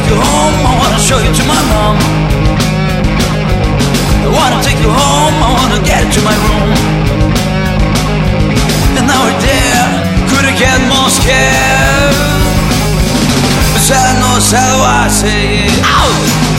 take you home, I wanna show you to my mom. I wanna take you home, I wanna get to my room. And now we're there, couldn't get more scared. But I know, so I say, out.